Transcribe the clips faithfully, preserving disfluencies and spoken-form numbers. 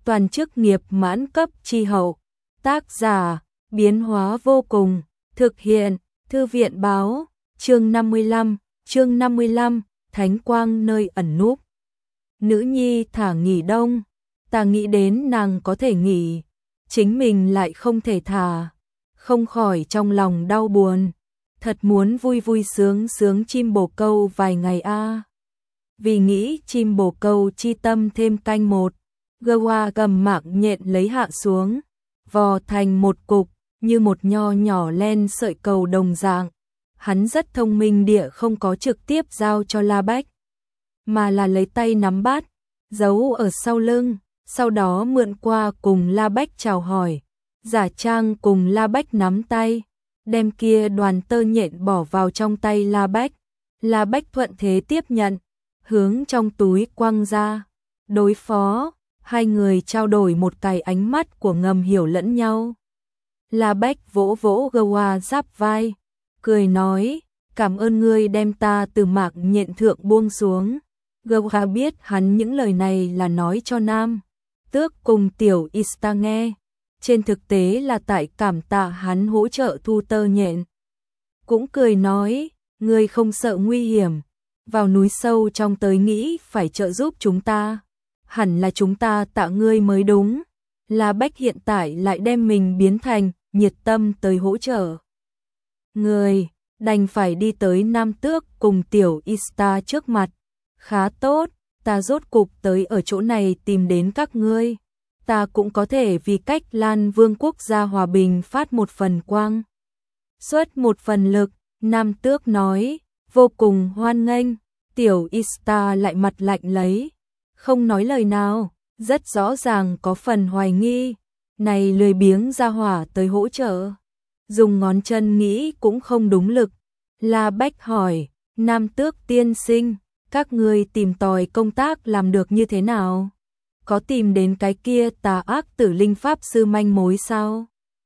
toàn chức nghiệp mãn cấp chi hậu. Tác giả, biến hóa vô cùng, thực hiện, Thư viện báo, chương năm mươi lăm, chương năm mươi lăm, Thánh quang nơi ẩn núp. Nữ nhi thả nghỉ đông, ta nghĩ đến nàng có thể nghỉ, chính mình lại không thể thả, không khỏi trong lòng đau buồn, thật muốn vui vui sướng sướng chim bồ câu vài ngày a. À. Vì nghĩ chim bồ câu chi tâm thêm canh một, Gawa gầm mạng nhện lấy hạ xuống, vò thành một cục, như một nho nhỏ len sợi cầu đồng dạng. Hắn rất thông minh địa không có trực tiếp giao cho La Bách, mà là lấy tay nắm bát, giấu ở sau lưng, sau đó mượn qua cùng La Bách chào hỏi, giả trang cùng La Bách nắm tay, đem kia đoàn tơ nhện bỏ vào trong tay La Bách. La Bách thuận thế tiếp nhận, hướng trong túi quăng ra. Đối phó, hai người trao đổi một cái ánh mắt của ngầm hiểu lẫn nhau. La Bách vỗ vỗ Gawa giáp vai, cười nói, cảm ơn ngươi đem ta từ mạc nhện thượng buông xuống. Gawa biết hắn những lời này là nói cho Nam Tước cùng Tiểu Ista nghe, trên thực tế là tại cảm tạ hắn hỗ trợ thu tơ nhện. Cũng cười nói, ngươi không sợ nguy hiểm, vào núi sâu trong tới nghĩ phải trợ giúp chúng ta, hẳn là chúng ta tạ ngươi mới đúng. La Bách hiện tại lại đem mình biến thành nhiệt tâm tới hỗ trợ người, đành phải đi tới Nam Tước cùng Tiểu Ista trước mặt. Khá tốt, ta rốt cục tới ở chỗ này tìm đến các ngươi, ta cũng có thể vì cách Lan Vương quốc gia hòa bình phát một phần quang, xuất một phần lực. Nam Tước nói, vô cùng hoan nghênh. Tiểu Ista lại mặt lạnh lấy, không nói lời nào, rất rõ ràng có phần hoài nghi, này lười biếng ra hỏa tới hỗ trợ, dùng ngón chân nghĩ cũng không đúng lực. La Bách hỏi, Nam Tước tiên sinh, các ngươi tìm tòi công tác làm được như thế nào? Có tìm đến cái kia tà ác tử linh pháp sư manh mối sao?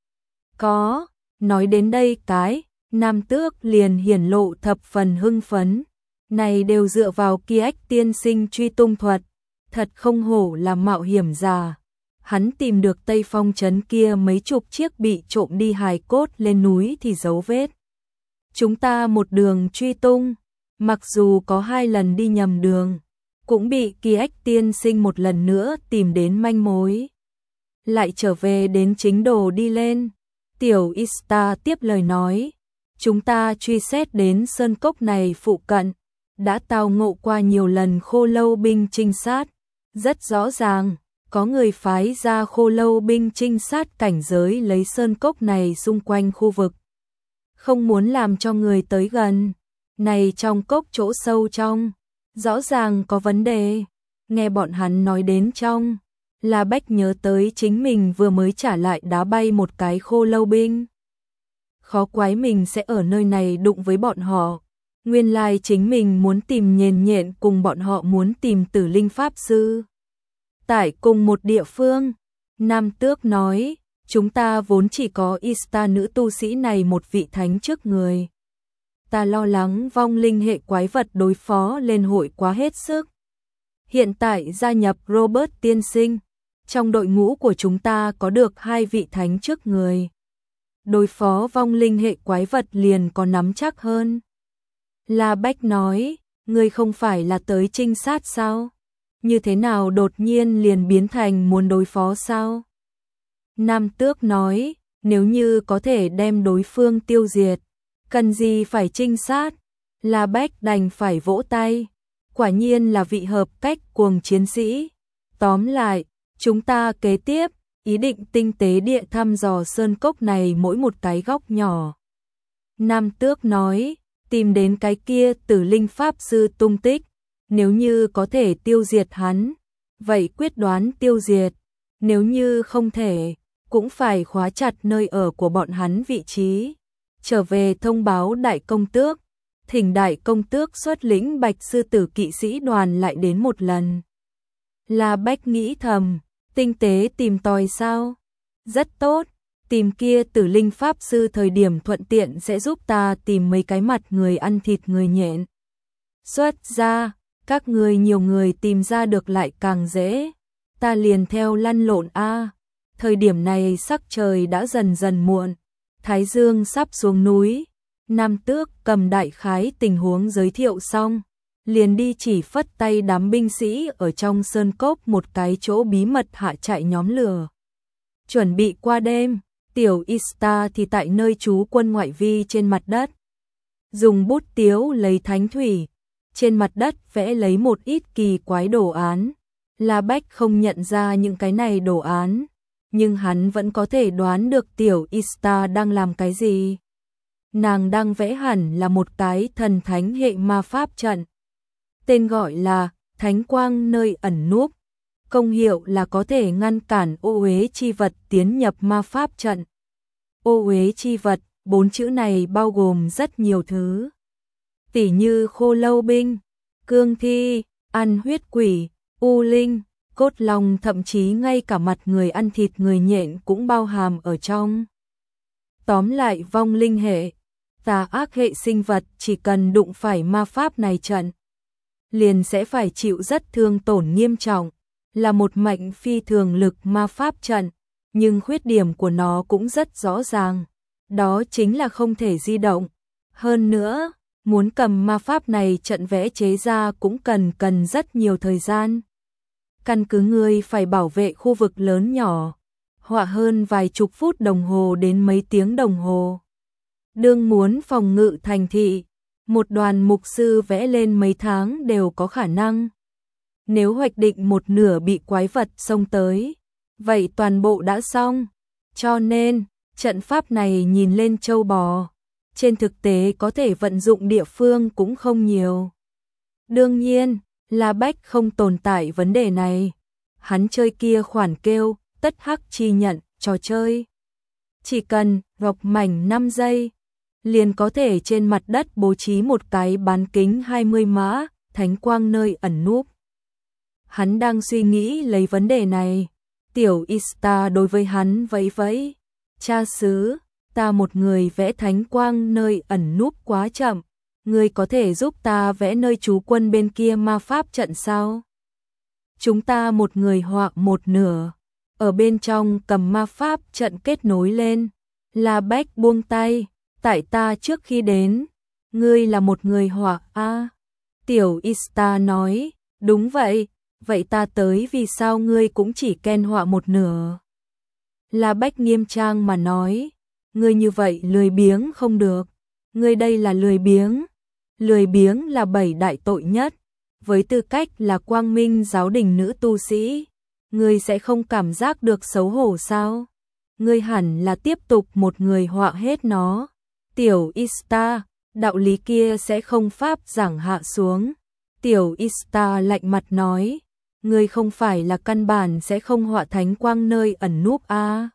Có, nói đến đây cái, Nam Tước liền hiển lộ thập phần hưng phấn, này đều dựa vào kia ách tiên sinh truy tung thuật, thật không hổ là mạo hiểm già. Hắn tìm được Tây Phong trấn kia mấy chục chiếc bị trộm đi hài cốt lên núi thì dấu vết. Chúng ta một đường truy tung, mặc dù có hai lần đi nhầm đường, cũng bị kỳ ách tiên sinh một lần nữa tìm đến manh mối. Lại trở về đến chính đồ đi lên. Tiểu Ista tiếp lời nói, chúng ta truy xét đến sơn cốc này phụ cận, đã tao ngộ qua nhiều lần khô lâu binh trinh sát, rất rõ ràng, có người phái ra khô lâu binh trinh sát cảnh giới lấy sơn cốc này xung quanh khu vực, không muốn làm cho người tới gần. Này trong cốc chỗ sâu trong, rõ ràng có vấn đề. Nghe bọn hắn nói đến trong, La Bách nhớ tới chính mình vừa mới trả lại đá bay một cái khô lâu binh. Khó quái mình sẽ ở nơi này đụng với bọn họ. Nguyên lai chính mình muốn tìm nhện nhện cùng bọn họ muốn tìm tử linh pháp sư. Tại cùng một địa phương, Nam Tước nói, chúng ta vốn chỉ có Ista nữ tu sĩ này một vị thánh trước người. Ta lo lắng vong linh hệ quái vật đối phó lên hội quá hết sức. Hiện tại gia nhập Robert tiên sinh, trong đội ngũ của chúng ta có được hai vị thánh trước người. Đối phó vong linh hệ quái vật liền có nắm chắc hơn. La Bách nói, ngươi không phải là tới trinh sát sao? Như thế nào đột nhiên liền biến thành muốn đối phó sao? Nam Tước nói, nếu như có thể đem đối phương tiêu diệt, cần gì phải trinh sát? La Bách đành phải vỗ tay, quả nhiên là vị hợp cách cuồng chiến sĩ. Tóm lại, chúng ta kế tiếp, ý định tinh tế địa thăm dò sơn cốc này mỗi một cái góc nhỏ. Nam Tước nói, tìm đến cái kia tử linh pháp sư tung tích, nếu như có thể tiêu diệt hắn, vậy quyết đoán tiêu diệt, nếu như không thể, cũng phải khóa chặt nơi ở của bọn hắn vị trí. Trở về thông báo đại công tước, thỉnh đại công tước xuất lĩnh bạch sư tử kỵ sĩ đoàn lại đến một lần. La Bách nghĩ thầm, tinh tế tìm tòi sao? Rất tốt, tìm kia tử linh pháp sư thời điểm thuận tiện sẽ giúp ta tìm mấy cái mặt người ăn thịt người nhện. Xuất ra, các người nhiều người tìm ra được lại càng dễ. ta liền theo lăn lộn a. Thời điểm này sắc trời đã dần dần muộn, Thái Dương sắp xuống núi. Nam Tước cầm đại khái tình huống giới thiệu xong, liền đi chỉ phất tay đám binh sĩ ở trong sơn cốc một cái chỗ bí mật hạ trại nhóm lửa. Chuẩn bị qua đêm, tiểu Ista thì tại nơi trú quân ngoại vi trên mặt đất. Dùng bút tiếu lấy thánh thủy, trên mặt đất vẽ lấy một ít kỳ quái đồ án. La Bách không nhận ra những cái này đồ án, nhưng hắn vẫn có thể đoán được tiểu Ista đang làm cái gì. Nàng đang vẽ hẳn là một cái thần thánh hệ ma pháp trận. Tên gọi là Thánh Quang Nơi Ẩn Núp. Công hiệu là có thể ngăn cản ô uế chi vật tiến nhập ma pháp trận. Ô uế chi vật, bốn chữ này bao gồm rất nhiều thứ. Tỉ như khô lâu binh, cương thi, ăn huyết quỷ, u linh, cốt long, thậm chí ngay cả mặt người ăn thịt người nhện cũng bao hàm ở trong. Tóm lại, vong linh hệ, tà ác hệ sinh vật chỉ cần đụng phải ma pháp này trận, liền sẽ phải chịu rất thương tổn nghiêm trọng, là một mệnh phi thường lực ma pháp trận, nhưng khuyết điểm của nó cũng rất rõ ràng, đó chính là không thể di động. Hơn nữa, muốn cầm ma pháp này trận vẽ chế ra cũng cần cần rất nhiều thời gian. Căn cứ ngươi phải bảo vệ khu vực lớn nhỏ, họa hơn vài chục phút đồng hồ đến mấy tiếng đồng hồ. Đương muốn phòng ngự thành thị, một đoàn mục sư vẽ lên mấy tháng đều có khả năng. Nếu hoạch định một nửa bị quái vật xông tới, vậy toàn bộ đã xong. Cho nên, trận pháp này nhìn lên trâu bò, trên thực tế có thể vận dụng địa phương cũng không nhiều. Đương nhiên, La Bách không tồn tại vấn đề này. Hắn chơi kia khoản kêu, tất hắc chi nhận, trò chơi. Chỉ cần gọc mảnh năm giây, liền có thể trên mặt đất bố trí một cái bán kính hai mươi mã, thánh quang nơi ẩn núp. Hắn đang suy nghĩ lấy vấn đề này. Tiểu Ista đối với hắn vẫy vẫy. Cha xứ, ta một người vẽ thánh quang nơi ẩn núp quá chậm. Ngươi có thể giúp ta vẽ nơi trú quân bên kia ma pháp trận sao? Chúng ta một người họa một nửa, ở bên trong cầm ma pháp trận kết nối lên. La Bách buông tay, tại ta trước khi đến, ngươi là một người họa a. À, Tiểu Ista nói, đúng vậy, vậy ta tới vì sao ngươi cũng chỉ ken họa một nửa? La Bách nghiêm trang mà nói, ngươi như vậy lười biếng không được, ngươi đây là lười biếng. Lười biếng là bảy đại tội nhất, với tư cách là quang minh giáo đình nữ tu sĩ, ngươi sẽ không cảm giác được xấu hổ sao? Ngươi hẳn là tiếp tục một người họa hết nó. Tiểu Ista, đạo lý kia sẽ không pháp giảng hạ xuống. Tiểu Ista lạnh mặt nói, ngươi không phải là căn bản sẽ không họa thánh quang nơi ẩn núp a? À?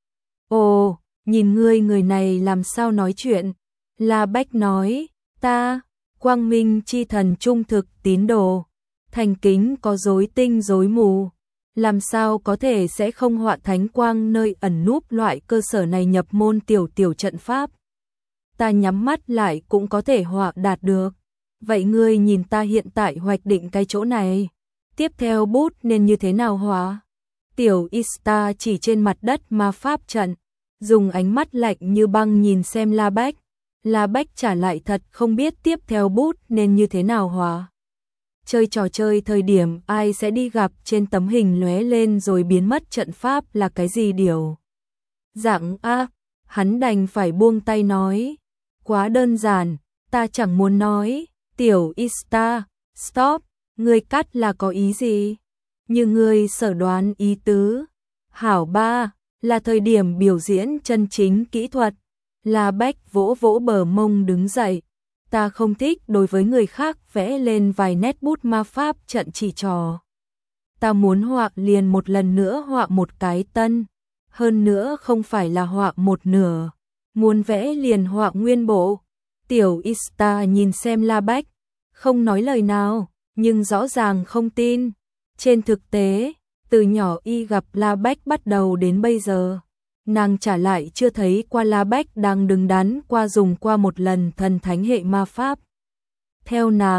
Ồ, nhìn ngươi người này làm sao nói chuyện? La Bách nói, ta quang minh chi thần trung thực tín đồ, thành kính có rối tinh rối mù, làm sao có thể sẽ không họa thánh quang nơi ẩn núp loại cơ sở này nhập môn tiểu tiểu trận pháp. Ta nhắm mắt lại cũng có thể họa đạt được. Vậy ngươi nhìn ta hiện tại hoạch định cái chỗ này, tiếp theo bút nên như thế nào họa? Tiểu Ista chỉ trên mặt đất ma pháp trận, dùng ánh mắt lạnh như băng nhìn xem La Bách. La Bách trả lại thật không biết tiếp theo bút nên như thế nào họa. Chơi trò chơi thời điểm ai sẽ đi gặp trên tấm hình lóe lên rồi biến mất trận pháp là cái gì điều. Dạng a, hắn đành phải buông tay nói. Quá đơn giản, ta chẳng muốn nói. Tiểu Ista, stop, ngươi cắt là có ý gì? Như ngươi sở đoán ý tứ. Hảo ba, là thời điểm biểu diễn chân chính kỹ thuật. La Bách vỗ vỗ bờ mông đứng dậy. Ta không thích đối với người khác vẽ lên vài nét bút ma pháp trận chỉ trò. Ta muốn họa liền một lần nữa họa một cái tân. Hơn nữa không phải là họa một nửa. Muốn vẽ liền họa nguyên bộ. Tiểu Ista nhìn xem La Bách, không nói lời nào, nhưng rõ ràng không tin. Trên thực tế, từ nhỏ y gặp La Bách bắt đầu đến bây giờ, nàng trả lại chưa thấy qua La Bách đang đứng đắn qua dùng qua một lần thần thánh hệ ma pháp. Theo nàng,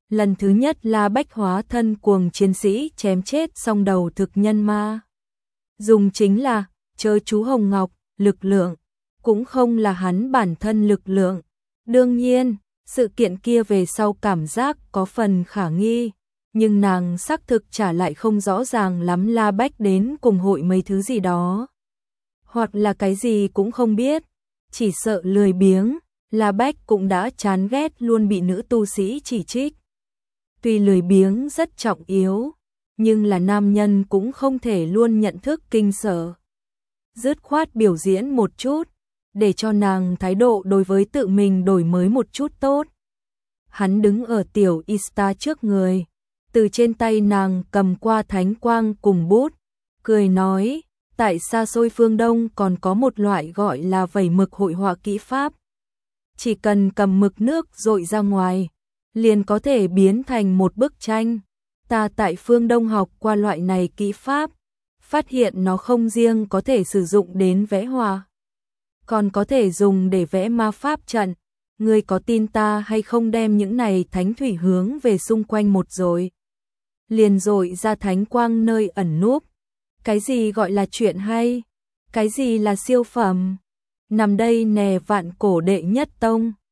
Lần thứ nhất La Bách hóa thân cuồng chiến sĩ chém chết song đầu thực nhân ma. Dùng chính là chớ chú Hồng Ngọc, lực lượng, cũng không là hắn bản thân lực lượng. Đương nhiên, sự kiện kia về sau cảm giác có phần khả nghi, nhưng nàng xác thực trả lại không rõ ràng lắm La Bách đến cùng hội mấy thứ gì đó. Hoặc là cái gì cũng không biết, chỉ sợ lười biếng, La Bách cũng đã chán ghét luôn bị nữ tu sĩ chỉ trích. Tuy lười biếng rất trọng yếu, nhưng là nam nhân cũng không thể luôn nhận thức kinh sở. Dứt khoát biểu diễn một chút, để cho nàng thái độ đối với tự mình đổi mới một chút tốt. Hắn đứng ở tiểu Ista trước người, từ trên tay nàng cầm qua thánh quang cùng bút, cười nói, tại xa xôi phương Đông còn có một loại gọi là vẩy mực hội họa kỹ pháp. Chỉ cần cầm mực nước dội ra ngoài, liền có thể biến thành một bức tranh. Ta tại phương Đông học qua loại này kỹ pháp, phát hiện nó không riêng có thể sử dụng đến vẽ họa, còn có thể dùng để vẽ ma pháp trận. Ngươi có tin ta hay không đem những này thánh thủy hướng về xung quanh một rồi? Liền dội ra thánh quang nơi ẩn núp. Cái gì gọi là chuyện hay? Cái gì là siêu phẩm? Nằm đây nè vạn cổ đệ nhất tông.